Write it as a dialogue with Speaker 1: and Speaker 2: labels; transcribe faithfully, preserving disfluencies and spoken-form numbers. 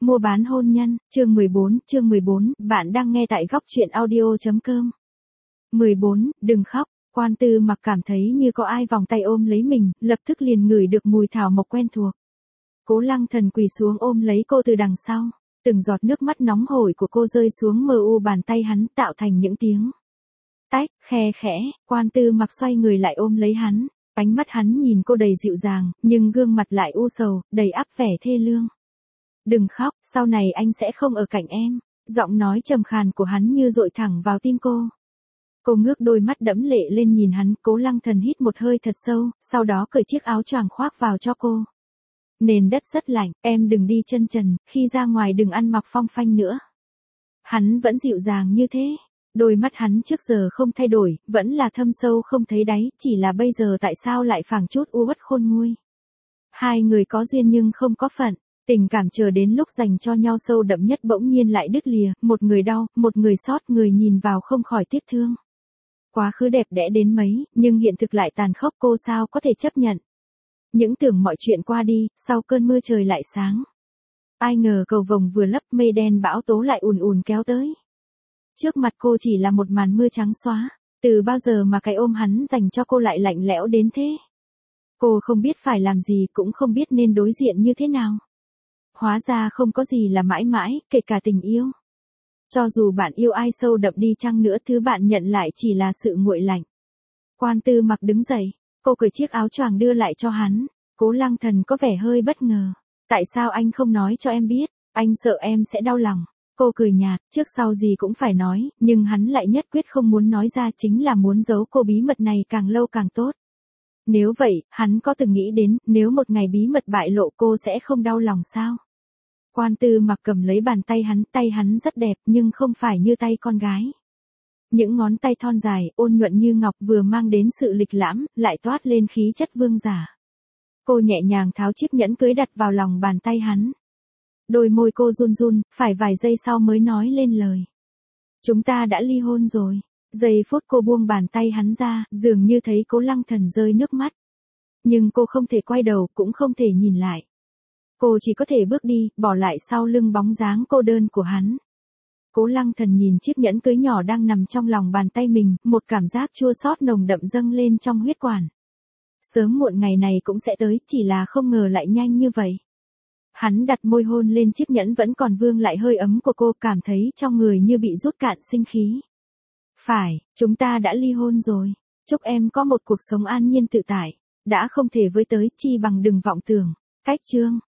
Speaker 1: Mua bán hôn nhân, chương mười bốn, chương mười bốn, bạn đang nghe tại góc truyện audio.com. mười bốn, đừng khóc, Quan Tư Mặc cảm thấy như có ai vòng tay ôm lấy mình, lập tức liền ngửi được mùi thảo mộc quen thuộc. Cố Lăng Thần quỳ xuống ôm lấy cô từ đằng sau, từng giọt nước mắt nóng hổi của cô rơi xuống mờ u bàn tay hắn tạo thành những tiếng tách, khe khẽ. Quan Tư Mặc xoay người lại ôm lấy hắn, ánh mắt hắn nhìn cô đầy dịu dàng, nhưng gương mặt lại u sầu, đầy áp vẻ thê lương. Đừng khóc, sau này anh sẽ không ở cạnh em. Giọng nói trầm khàn của hắn như dội thẳng vào tim cô. Cô ngước đôi mắt đẫm lệ lên nhìn hắn. Cố Lăng Thần hít một hơi thật sâu, sau đó cởi chiếc áo choàng khoác vào cho cô. Nền đất rất lạnh, em đừng đi chân trần, khi ra ngoài đừng ăn mặc phong phanh nữa. Hắn vẫn dịu dàng như thế. Đôi mắt hắn trước giờ không thay đổi, vẫn là thâm sâu không thấy đáy, chỉ là bây giờ tại sao lại phảng chút u uất khôn nguôi. Hai người có duyên nhưng không có phận. Tình cảm chờ đến lúc dành cho nhau sâu đậm nhất bỗng nhiên lại đứt lìa, một người đau, một người xót, người nhìn vào không khỏi tiếc thương. Quá khứ đẹp đẽ đến mấy, nhưng hiện thực lại tàn khốc, cô sao có thể chấp nhận. Những tưởng mọi chuyện qua đi, sau cơn mưa trời lại sáng. Ai ngờ cầu vồng vừa lấp, mây đen bão tố lại ùn ùn kéo tới. Trước mặt cô chỉ là một màn mưa trắng xóa, từ bao giờ mà cái ôm hắn dành cho cô lại lạnh lẽo đến thế. Cô không biết phải làm gì, cũng không biết nên đối diện như thế nào. Hóa ra không có gì là mãi mãi, kể cả tình yêu. Cho dù bạn yêu ai sâu đậm đi chăng nữa, thứ bạn nhận lại chỉ là sự nguội lạnh. Quan Tư Mặc đứng dậy, cô cởi chiếc áo choàng đưa lại cho hắn. Cố Lăng Thần có vẻ hơi bất ngờ. Tại sao anh không nói cho em biết, anh sợ em sẽ đau lòng. Cô cười nhạt, trước sau gì cũng phải nói, nhưng hắn lại nhất quyết không muốn nói ra, chính là muốn giấu cô bí mật này càng lâu càng tốt. Nếu vậy, hắn có từng nghĩ đến, nếu một ngày bí mật bại lộ cô sẽ không đau lòng sao? Quan Tư Mặc cầm lấy bàn tay hắn, tay hắn rất đẹp nhưng không phải như tay con gái. Những ngón tay thon dài, ôn nhuận như ngọc vừa mang đến sự lịch lãm, lại toát lên khí chất vương giả. Cô nhẹ nhàng tháo chiếc nhẫn cưới đặt vào lòng bàn tay hắn. Đôi môi cô run run, phải vài giây sau mới nói lên lời. Chúng ta đã ly hôn rồi. Giây phút cô buông bàn tay hắn ra, dường như thấy Cố Lăng Thần rơi nước mắt. Nhưng cô không thể quay đầu, cũng không thể nhìn lại. Cô chỉ có thể bước đi, bỏ lại sau lưng bóng dáng cô đơn của hắn. Cố Lăng Thần nhìn chiếc nhẫn cưới nhỏ đang nằm trong lòng bàn tay mình, một cảm giác chua xót nồng đậm dâng lên trong huyết quản. Sớm muộn ngày này cũng sẽ tới, chỉ là không ngờ lại nhanh như vậy. Hắn đặt môi hôn lên chiếc nhẫn vẫn còn vương lại hơi ấm của cô, cảm thấy trong người như bị rút cạn sinh khí. Phải, chúng ta đã ly hôn rồi. Chúc em có một cuộc sống an nhiên tự tại. Đã không thể với tới, chi bằng đừng vọng tưởng. Cách chương.